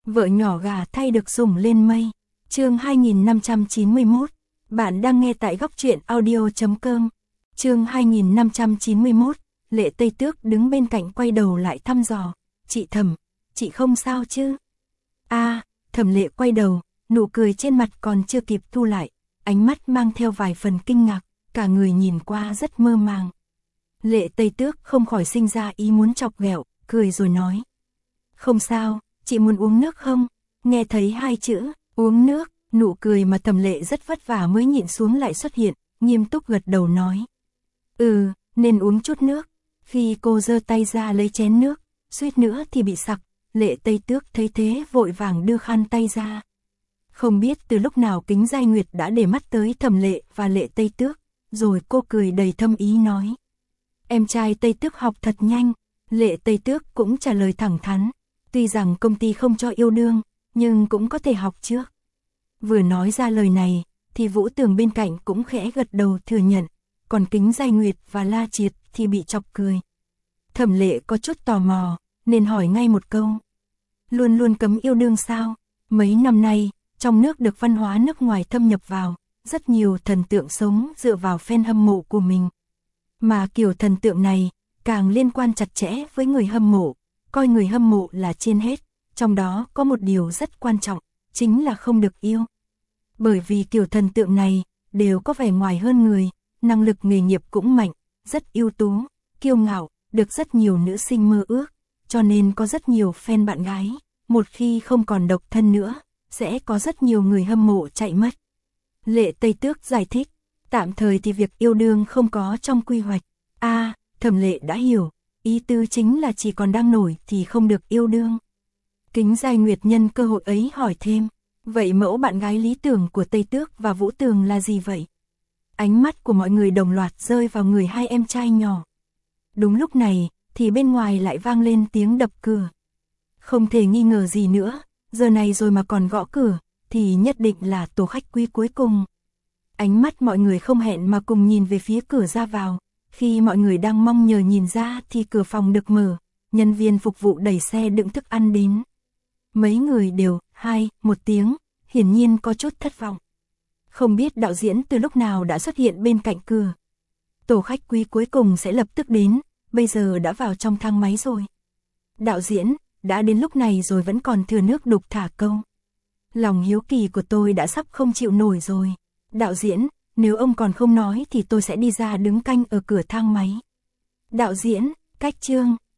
Vợ nhỏ gà thay được sủng lên mây. Chương 2591. Bạn đang nghe tại góc truyện audio.com. Chương 2591. Lệ Tây Tước đứng bên cạnh quay đầu lại thăm dò. Chị Thẩm, chị không sao chứ? Thẩm Lệ quay đầu, nụ cười trên mặt còn chưa kịp thu lại, ánh mắt mang theo vài phần kinh ngạc, cả người nhìn qua rất mơ màng. Lệ Tây Tước không khỏi sinh ra ý muốn chọc ghẹo, cười rồi nói. Không sao, chị muốn uống nước không? Nghe thấy hai chữ, uống nước, nụ cười mà Thẩm Lệ rất vất vả mới nhịn xuống lại xuất hiện, nghiêm túc gật đầu nói. Nên uống chút nước. Khi cô giơ tay ra lấy chén nước, suýt nữa thì bị sặc, Lệ Tây Tước thấy thế vội vàng đưa khăn tay ra. Không biết từ lúc nào Kính Giai Nguyệt đã để mắt tới Thẩm Lệ và Lệ Tây Tước, rồi cô cười đầy thâm ý nói. Em trai Tây Tước học thật nhanh. Lệ Tây Tước cũng trả lời thẳng thắn, tuy rằng công ty không cho yêu đương, nhưng cũng có thể học trước. Vừa nói ra lời này, thì Vũ Tường bên cạnh cũng khẽ gật đầu thừa nhận, còn Kính Giai Nguyệt và La Triệt thì bị chọc cười. Thẩm Lệ có chút tò mò, nên hỏi ngay một câu. Luôn luôn cấm yêu đương sao? Mấy năm nay, trong nước được văn hóa nước ngoài thâm nhập vào, rất nhiều thần tượng sống dựa vào fan hâm mộ của mình. Mà kiểu thần tượng này, càng liên quan chặt chẽ với người hâm mộ, coi người hâm mộ là trên hết, trong đó có một điều rất quan trọng, chính là không được yêu. Bởi vì kiểu thần tượng này, đều có vẻ ngoài hơn người, năng lực nghề nghiệp cũng mạnh, rất ưu tú, kiêu ngạo, được rất nhiều nữ sinh mơ ước, cho nên có rất nhiều fan bạn gái, một khi không còn độc thân nữa, sẽ có rất nhiều người hâm mộ chạy mất. Lệ Tây Tước giải thích, tạm thời thì việc yêu đương không có trong quy hoạch. Thẩm Lệ đã hiểu, ý tứ chính là chỉ còn đang nổi thì không được yêu đương. Kính Giai Nguyệt nhân cơ hội ấy hỏi thêm, vậy mẫu bạn gái lý tưởng của Tây Tước và Vũ Tường là gì vậy? Ánh mắt của mọi người đồng loạt rơi vào người hai em trai nhỏ. Đúng lúc này, thì bên ngoài lại vang lên tiếng đập cửa. Không thể nghi ngờ gì nữa, giờ này rồi mà còn gõ cửa, thì nhất định là tổ khách quý cuối cùng. Ánh mắt mọi người không hẹn mà cùng nhìn về phía cửa ra vào. Khi mọi người đang mong nhờ nhìn ra thì cửa phòng được mở, nhân viên phục vụ đẩy xe đựng thức ăn đến. Mấy người đều, một tiếng, hiển nhiên có chút thất vọng. Không biết đạo diễn từ lúc nào đã xuất hiện bên cạnh cửa. Tổ khách quý cuối cùng sẽ lập tức đến, bây giờ đã vào trong thang máy rồi. Đạo diễn, đã đến lúc này rồi vẫn còn thừa nước đục thả câu. Lòng hiếu kỳ của tôi đã sắp không chịu nổi rồi. Đạo diễn, nếu ông còn không nói thì tôi sẽ đi ra đứng canh ở cửa thang máy. Đạo diễn, cách chương.